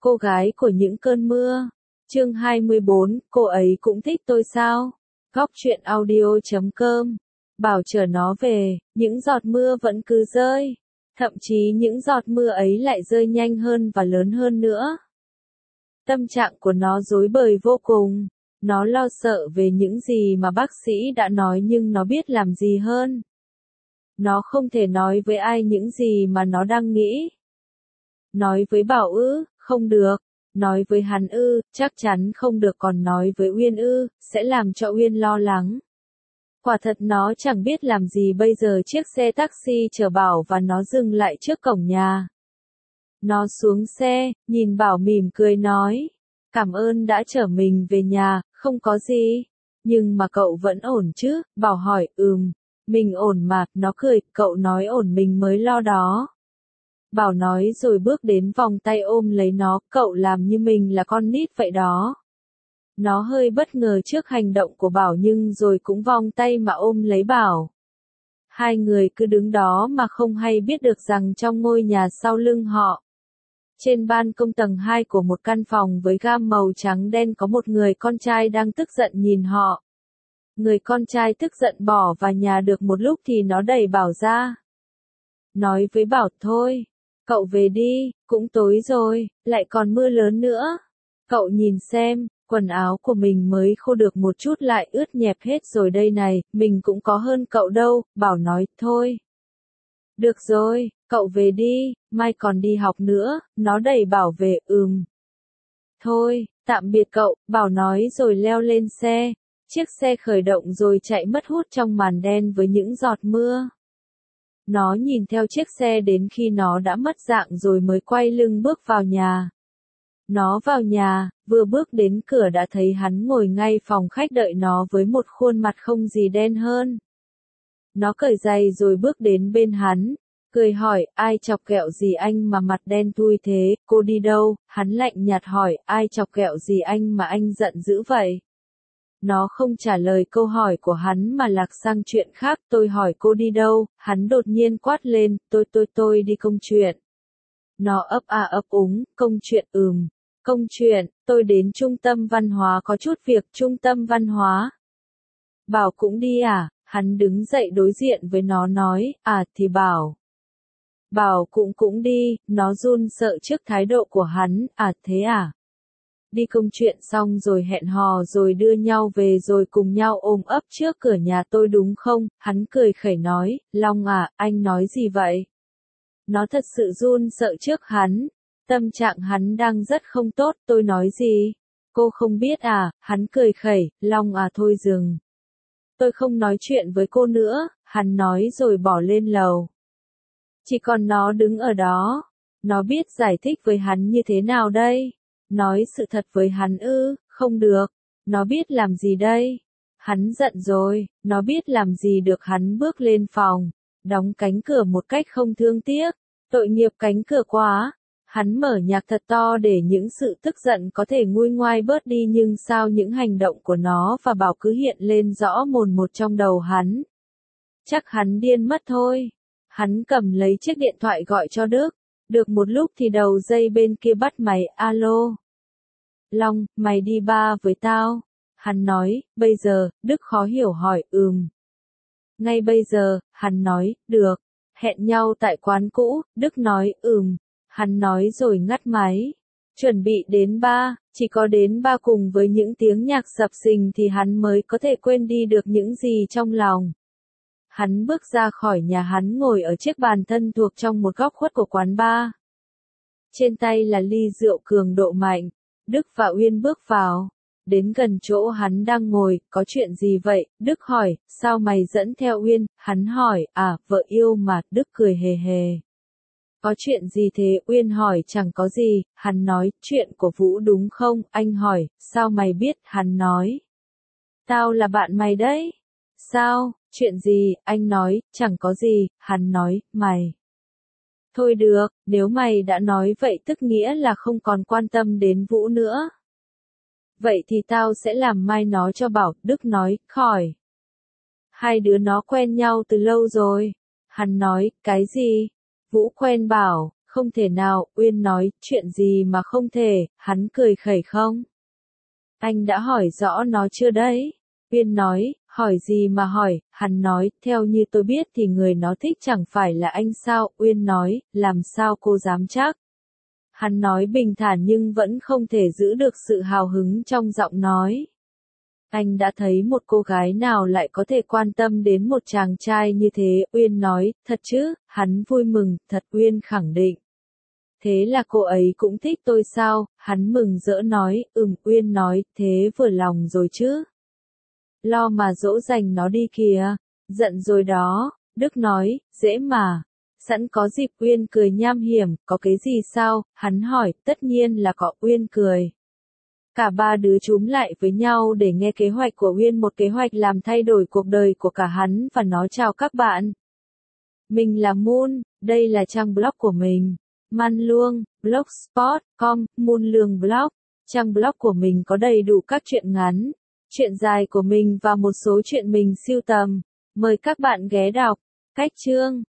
Cô gái của những cơn mưa. Chương 24, cô ấy cũng thích tôi sao? Góc truyện audio.com. Bảo chờ nó về, những giọt mưa vẫn cứ rơi. Thậm chí những giọt mưa ấy lại rơi nhanh hơn và lớn hơn nữa. Tâm trạng của nó rối bời vô cùng. Nó lo sợ về những gì mà bác sĩ đã nói nhưng nó biết làm gì hơn. Nó không thể nói với ai những gì mà nó đang nghĩ. Nói với Bảo ư, không được. Nói với hắn ư, chắc chắn không được, còn nói với Uyên ư, sẽ làm cho Uyên lo lắng. Quả thật nó chẳng biết làm gì bây giờ. Chiếc xe taxi chở Bảo và nó dừng lại trước cổng nhà. Nó xuống xe, nhìn Bảo mỉm cười nói. Cảm ơn đã chở mình về nhà, không có gì. Nhưng mà cậu vẫn ổn chứ? Bảo hỏi, mình ổn mà. Nó cười, cậu nói ổn mình mới lo đó. Bảo nói rồi bước đến vòng tay ôm lấy nó, cậu làm như mình là con nít vậy đó. Nó hơi bất ngờ trước hành động của Bảo nhưng rồi cũng vòng tay mà ôm lấy Bảo. Hai người cứ đứng đó mà không hay biết được rằng trong ngôi nhà sau lưng họ, trên ban công tầng 2 của một căn phòng với gam màu trắng đen có một người con trai đang tức giận nhìn họ. Người con trai tức giận bỏ vào nhà được một lúc thì nó đẩy Bảo ra. Nói với Bảo, thôi, cậu về đi, cũng tối rồi, lại còn mưa lớn nữa. Cậu nhìn xem, quần áo của mình mới khô được một chút lại ướt nhẹp hết rồi đây này, mình cũng có hơn cậu đâu. Bảo nói, thôi. Được rồi, cậu về đi, mai còn đi học nữa. Nó đẩy Bảo về, Thôi, tạm biệt cậu, Bảo nói rồi leo lên xe. Chiếc xe khởi động rồi chạy mất hút trong màn đen với những giọt mưa. Nó nhìn theo chiếc xe đến khi nó đã mất dạng rồi mới quay lưng bước vào nhà. Nó vào nhà, vừa bước đến cửa đã thấy hắn ngồi ngay phòng khách đợi nó với một khuôn mặt không gì đen hơn. Nó cởi giày rồi bước đến bên hắn, cười hỏi, ai chọc ghẹo gì anh mà mặt đen thui thế, cô đi đâu? Hắn lạnh nhạt hỏi, ai chọc ghẹo gì anh mà anh giận dữ vậy? Nó không trả lời câu hỏi của hắn mà lạc sang chuyện khác. Tôi hỏi cô đi đâu? Hắn đột nhiên quát lên, tôi đi công chuyện. Nó ấp úng, công chuyện công chuyện, tôi đến trung tâm văn hóa có chút việc. Trung tâm văn hóa? Bảo cũng đi à? Hắn đứng dậy đối diện với nó nói, thì Bảo. Bảo cũng đi. Nó run sợ trước thái độ của hắn, thế à? Đi công chuyện xong rồi hẹn hò rồi đưa nhau về rồi cùng nhau ôm ấp trước cửa nhà tôi đúng không? Hắn cười khẩy nói, Long à, anh nói gì vậy? Nó thật sự run sợ trước hắn. Tâm trạng hắn đang rất không tốt. Tôi nói gì? Cô không biết à? Hắn cười khẩy, Long à thôi dừng. Tôi không nói chuyện với cô nữa, hắn nói rồi bỏ lên lầu. Chỉ còn nó đứng ở đó. Nó biết giải thích với hắn như thế nào đây? Nói sự thật với hắn ư? Không được. Nó biết làm gì đây? Hắn giận rồi, nó biết làm gì được. Hắn bước lên phòng, đóng cánh cửa một cách không thương tiếc. Tội nghiệp cánh cửa quá. Hắn mở nhạc thật to để những sự tức giận có thể nguôi ngoai bớt đi nhưng sao những hành động của nó và Bảo cứ hiện lên rõ mồn một trong đầu hắn. Chắc hắn điên mất thôi. Hắn cầm lấy chiếc điện thoại gọi cho Đức. Được một lúc thì đầu dây bên kia bắt máy, alo. Long, mày đi bar với tao. Hắn nói, bây giờ. Đức khó hiểu hỏi, Ngay bây giờ, hắn nói, được. Hẹn nhau tại quán cũ. Đức nói, Hắn nói rồi ngắt máy. Chuẩn bị đến bar, chỉ có đến bar cùng với những tiếng nhạc sập sình thì hắn mới có thể quên đi được những gì trong lòng. Hắn bước ra khỏi nhà, hắn ngồi ở chiếc bàn thân thuộc trong một góc khuất của quán bar. Trên tay là ly rượu cường độ mạnh. Đức và Uyên bước vào. Đến gần chỗ hắn đang ngồi, có chuyện gì vậy? Đức hỏi, sao mày dẫn theo Uyên? Hắn hỏi, vợ yêu mà. Đức cười hề hề. Có chuyện gì thế? Uyên hỏi, chẳng có gì. Hắn nói, chuyện của Vũ đúng không? Anh hỏi, sao mày biết? Hắn nói, tao là bạn mày đấy. Sao? Chuyện gì? Anh nói, chẳng có gì. Hắn nói, mày. Thôi được, nếu mày đã nói vậy tức nghĩa là không còn quan tâm đến Vũ nữa. Vậy thì tao sẽ làm mai nó cho Bảo. Đức nói, khỏi. Hai đứa nó quen nhau từ lâu rồi. Hắn nói, cái gì? Vũ quen Bảo? Không thể nào, Uyên nói, chuyện gì mà không thể, hắn cười khẩy không? Anh đã hỏi rõ nó chưa đấy? Uyên nói, hỏi gì mà hỏi, hắn nói, theo như tôi biết thì người nó thích chẳng phải là anh sao? Uyên nói, làm sao cô dám chắc? Hắn nói bình thản nhưng vẫn không thể giữ được sự hào hứng trong giọng nói. Anh đã thấy một cô gái nào lại có thể quan tâm đến một chàng trai như thế? Uyên nói, thật chứ? Hắn vui mừng, thật. Uyên khẳng định. Thế là cô ấy cũng thích tôi sao? Hắn mừng rỡ nói, Uyên nói, thế vừa lòng rồi chứ? Lo mà dỗ dành nó đi kìa. Giận rồi đó. Đức nói, dễ mà. Sẵn có dịp. Uyên cười nham hiểm, có cái gì sao? Hắn hỏi, tất nhiên là có. Uyên cười. Cả ba đứa chúm lại với nhau để nghe kế hoạch của Uyên, một kế hoạch làm thay đổi cuộc đời của cả hắn và nó. Chào các bạn. Mình là Moon, đây là trang blog của mình. Man Luông, blogspot.com, Moon Lương blog. Trang blog của mình có đầy đủ các truyện ngắn, truyện dài của mình và một số chuyện mình sưu tầm. Mời các bạn ghé đọc. Cách chương